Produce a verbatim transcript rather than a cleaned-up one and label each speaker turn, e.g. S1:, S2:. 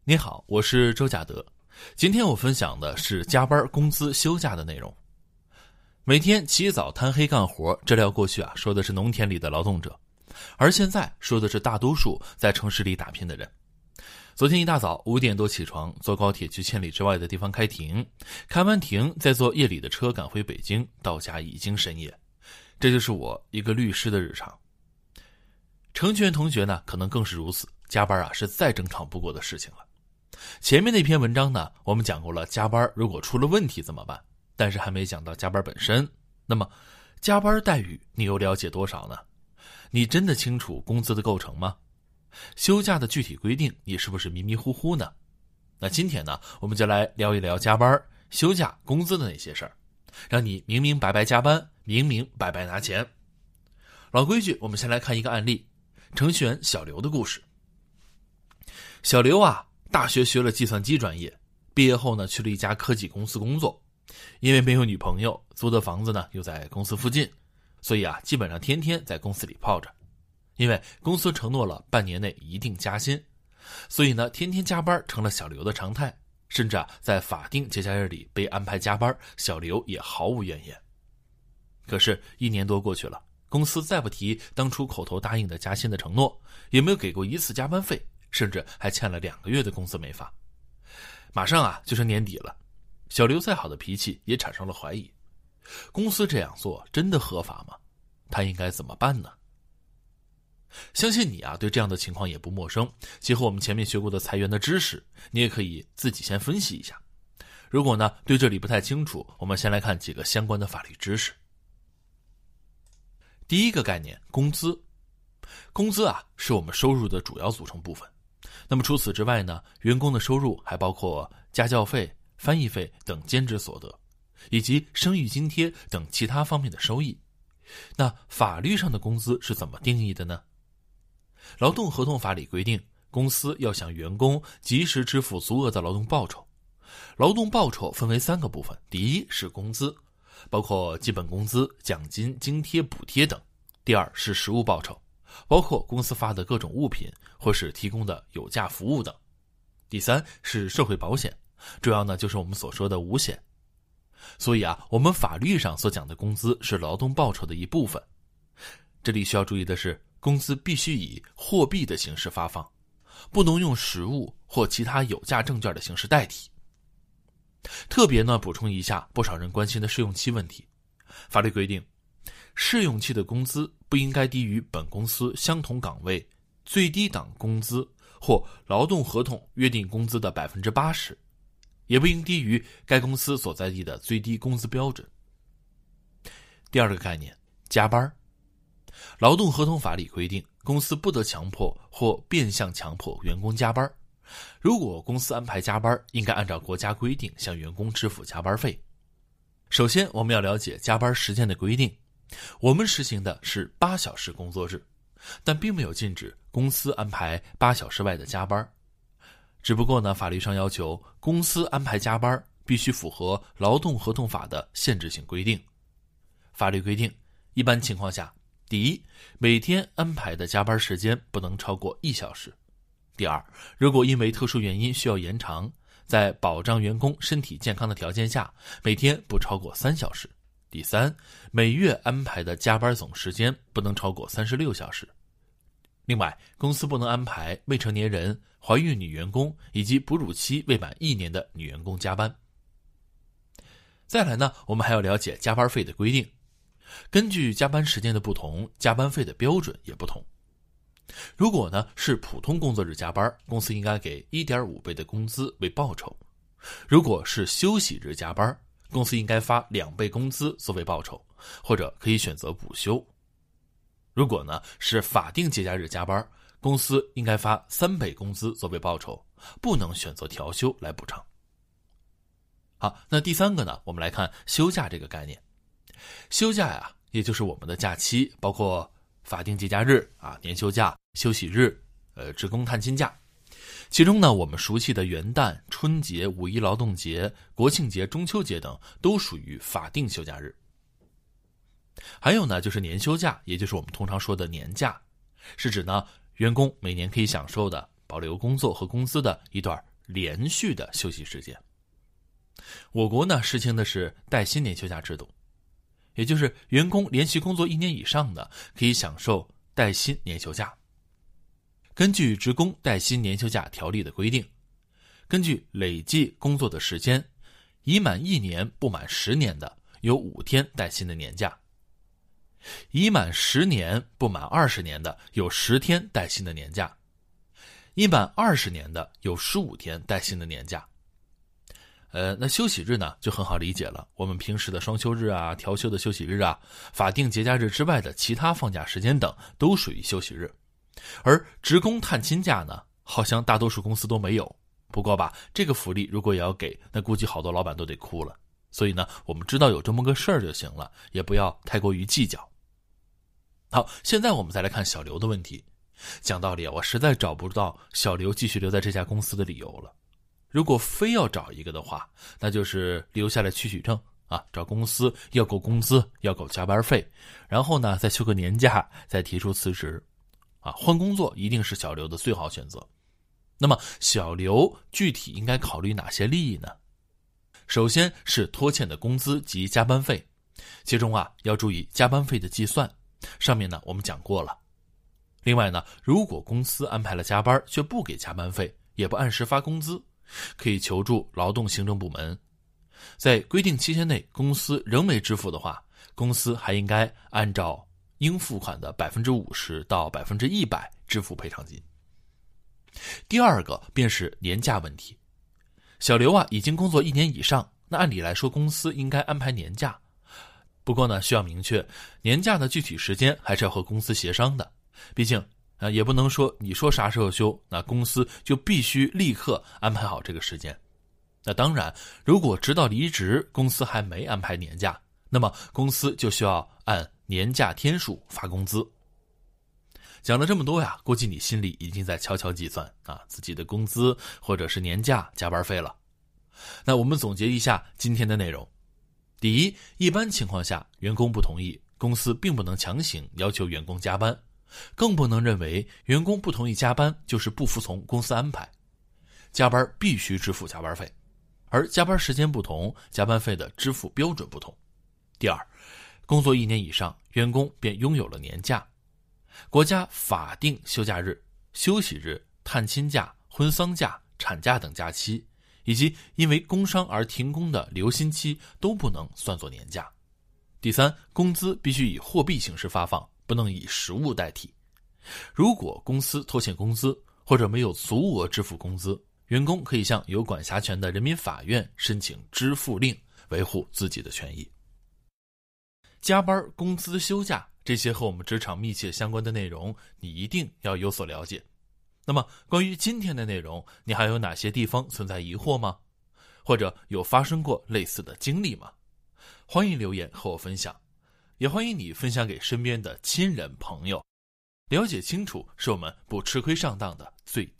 S1: 你好，我是周甲德。今天我分享的是加班、工资、休假的内容。每天起早贪黑干活，这料过去啊，说的是农田里的劳动者，而现在说的是大多数在城市里打拼的人。昨天一大早五点多起床，坐高铁去千里之外的地方开庭，开完庭再坐夜里的车赶回北京，到家已经深夜。这就是我一个律师的日常。程序员同学呢，可能更是如此，加班啊是再正常不过的事情了。前面那篇文章呢，我们讲过了加班如果出了问题怎么办，但是还没讲到加班本身。那么加班待遇你又了解多少呢？你真的清楚工资的构成吗？休假的具体规定你是不是迷迷糊糊呢？那今天呢，我们就来聊一聊加班、休假、工资的那些事儿，让你明明白白加班，明明白白拿钱。老规矩，我们先来看一个案例，程序员小刘的故事。小刘啊，大学学了计算机专业，毕业后呢，去了一家科技公司工作。因为没有女朋友，租的房子呢又在公司附近，所以啊，基本上天天在公司里泡着。因为公司承诺了半年内一定加薪，所以呢，天天加班成了小刘的常态。甚至啊，在法定节假日里被安排加班，小刘也毫无怨言。可是，一年多过去了，公司再不提当初口头答应的加薪的承诺，也没有给过一次加班费，甚至还欠了两个月的工资没发。马上啊，就是年底了，小刘再好的脾气也产生了怀疑：公司这样做真的合法吗？他应该怎么办呢？相信你啊，对这样的情况也不陌生。结合我们前面学过的裁员的知识，你也可以自己先分析一下。如果呢对这里不太清楚，我们先来看几个相关的法律知识。第一个概念，工资。工资啊，是我们收入的主要组成部分。那么除此之外呢，员工的收入还包括家教费、翻译费等兼职所得，以及生育津贴等其他方面的收益。那法律上的工资是怎么定义的呢？劳动合同法里规定，公司要向员工及时支付足额的劳动报酬。劳动报酬分为三个部分，第一是工资，包括基本工资、奖金、津贴、补贴等；第二是实物报酬，包括公司发的各种物品或是提供的有价服务等；第三是社会保险，主要呢就是我们所说的五险。所以啊，我们法律上所讲的工资是劳动报酬的一部分。这里需要注意的是，工资必须以货币的形式发放，不能用实物或其他有价证券的形式代替。特别呢，补充一下不少人关心的试用期问题。法律规定，试用期的工资不应该低于本公司相同岗位最低档工资或劳动合同约定工资的 百分之八十， 也不应低于该公司所在地的最低工资标准。第二个概念，加班。劳动合同法里规定，公司不得强迫或变相强迫员工加班。如果公司安排加班，应该按照国家规定向员工支付加班费。首先，我们要了解加班时间的规定。我们实行的是八小时工作日，但并没有禁止公司安排八小时外的加班。只不过呢，法律上要求公司安排加班必须符合劳动合同法的限制性规定。法律规定，一般情况下，第一，每天安排的加班时间不能超过一小时。第二，如果因为特殊原因需要延长，在保障员工身体健康的条件下，每天不超过三小时。第三，每月安排的加班总时间不能超过三十六小时。另外，公司不能安排未成年人、怀孕女员工以及哺乳期未满一年的女员工加班。再来呢，我们还要了解加班费的规定。根据加班时间的不同，加班费的标准也不同。如果呢是普通工作日加班，公司应该给 一点五 倍的工资为报酬。如果是休息日加班，公司应该发两倍工资作为报酬，或者可以选择补休。如果呢是法定节假日加班，公司应该发三倍工资作为报酬，不能选择调休来补偿。好，那第三个呢，我们来看休假这个概念。休假呀，也就是我们的假期，包括法定节假日啊、年休假、休息日、呃职工探亲假。其中呢，我们熟悉的元旦、春节、五一劳动节、国庆节、中秋节等都属于法定休假日。还有呢，就是年休假，也就是我们通常说的年假，是指呢员工每年可以享受的保留工作和工资的一段连续的休息时间。我国呢实行的是带薪年休假制度，也就是员工连续工作一年以上的可以享受带薪年休假。根据《职工带薪年休假条例》的规定，根据累计工作的时间，已满一年不满十年的有五天带薪的年假，已满十年不满二十年的有十天带薪的年假，已满二十年的有十五天带薪的年假。呃，那休息日呢就很好理解了，我们平时的双休日啊、调休的休息日啊、法定节假日之外的其他放假时间等都属于休息日。而职工探亲假呢，好像大多数公司都没有。不过吧，这个福利如果也要给，那估计好多老板都得哭了。所以呢，我们知道有这么个事儿就行了，也不要太过于计较。好，现在我们再来看小刘的问题。讲道理啊，我实在找不到小刘继续留在这家公司的理由了。如果非要找一个的话，那就是留下来取取证啊，找公司要够工资，要够加班费，然后呢再休个年假，再提出辞职。啊，换工作一定是小刘的最好选择。那么小刘具体应该考虑哪些利益呢？首先是拖欠的工资及加班费，其中啊要注意加班费的计算，上面呢我们讲过了。另外呢，如果公司安排了加班却不给加班费，也不按时发工资，可以求助劳动行政部门。在规定期限内公司仍没支付的话，公司还应该按照应付款的 百分之五十 到 百分之百 支付赔偿金。第二个便是年假问题。小刘啊已经工作一年以上，那按理来说公司应该安排年假。不过呢，需要明确年假的具体时间还是要和公司协商的。毕竟啊，也不能说你说啥时候休，那公司就必须立刻安排好这个时间。那当然，如果直到离职公司还没安排年假，那么公司就需要按年假天数发工资。讲了这么多呀，估计你心里已经在悄悄计算啊自己的工资或者是年假加班费了。那我们总结一下今天的内容。第一，一般情况下员工不同意，公司并不能强行要求员工加班，更不能认为员工不同意加班就是不服从公司安排。加班必须支付加班费，而加班时间不同，加班费的支付标准不同。第二，工作一年以上，员工便拥有了年假。国家法定休假日、休息日、探亲假、婚丧假、产假等假期，以及因为工伤而停工的留薪期都不能算作年假。第三，工资必须以货币形式发放，不能以实物代替。如果公司拖欠工资或者没有足额支付工资，员工可以向有管辖权的人民法院申请支付令，维护自己的权益。加班、工资、休假，这些和我们职场密切相关的内容，你一定要有所了解。那么关于今天的内容，你还有哪些地方存在疑惑吗？或者有发生过类似的经历吗？欢迎留言和我分享，也欢迎你分享给身边的亲人朋友。了解清楚是我们不吃亏上当的最